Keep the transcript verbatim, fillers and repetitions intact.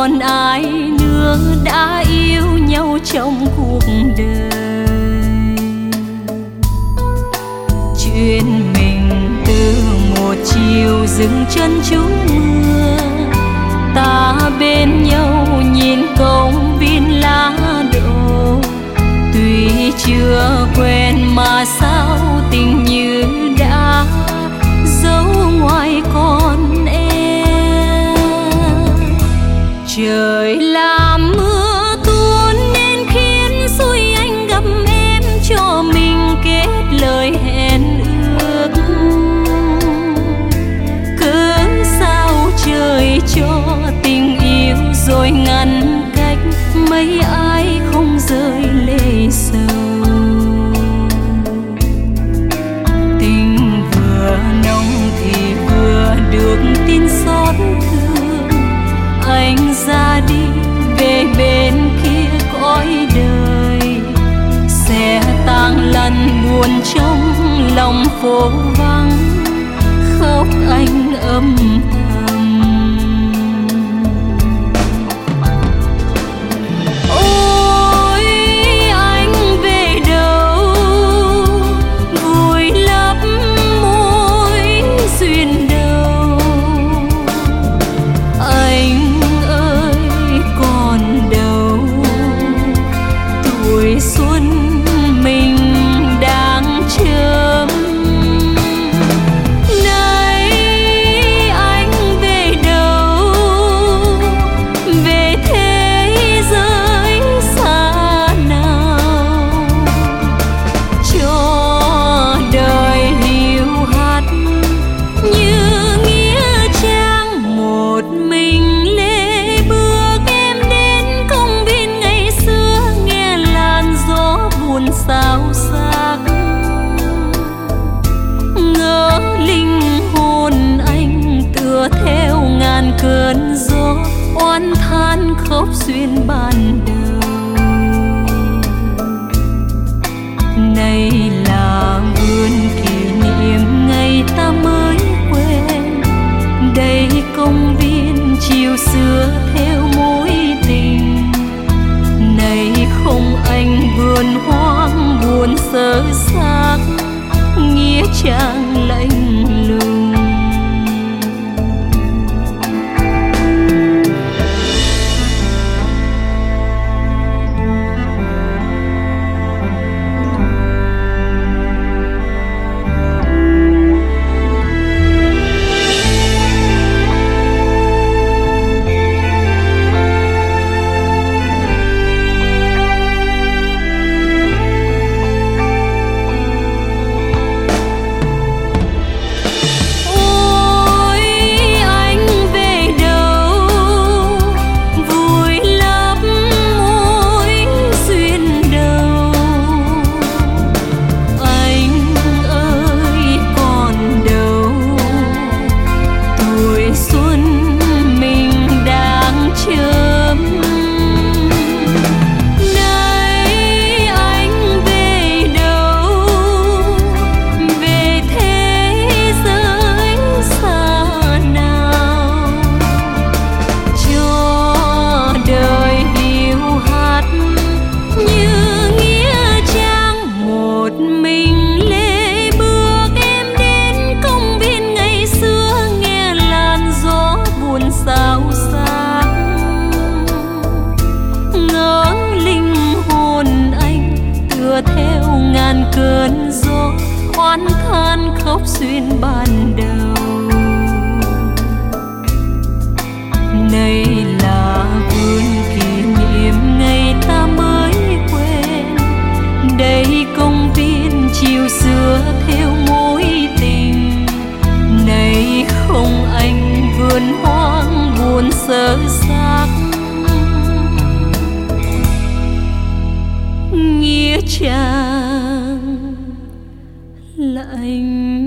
còn ai nữa đã yêu nhau trong cuộc đời. Chuyện mình từ một chiều dừng chân trú mưa, ta bên nhau nhìn công viên lá đổ. Tuy chưa quen mà sao tình như đã giấu ngoài con em. Trời làm mưa tuôn nên khiến xui anh gặp em, cho mình kết lời hẹn ước. Cớ sao trời cho tình yêu rồi ngăn cách, mấy ai không rơi lệ sầu. Tình vừa nồng thì vừa được tin xót thương, anh ra đi về bên kia cõi đời. Xe tang lăn buồn trong lòng phố vắng, khóc anh âm thầm. Ôi anh về đâu, vùi lấp mối duyên đâu. Anh ơi còn đâu, tuổi xuân mình đang chớm. Này anh về đâu, về thế giới xa nào, cho đời hiu hắt như nghĩa trang. Một mình lê bước em đến công viên ngày xưa, nghe làn gió buồn xao xạc. Ngỡ linh hồn anh tựa theo ngàn cơn gió, oán than khóc duyên ban đầu. Này là vườn kỷ niệm ngày ta mới quen, đây công viên chiều xưa theo mối tình. Này không anh vườn hoang buồn sơ xác, nghĩa trang lạnh lùng. Theo ngàn cơn gió, oán than khóc duyên ban đầu. Này là vườn kỷ niệm ngày ta mới quen, đây công viên chiều xưa theo mối tình. Này không anh vườn hoang buồn sơ xác, nghĩa trang lạnh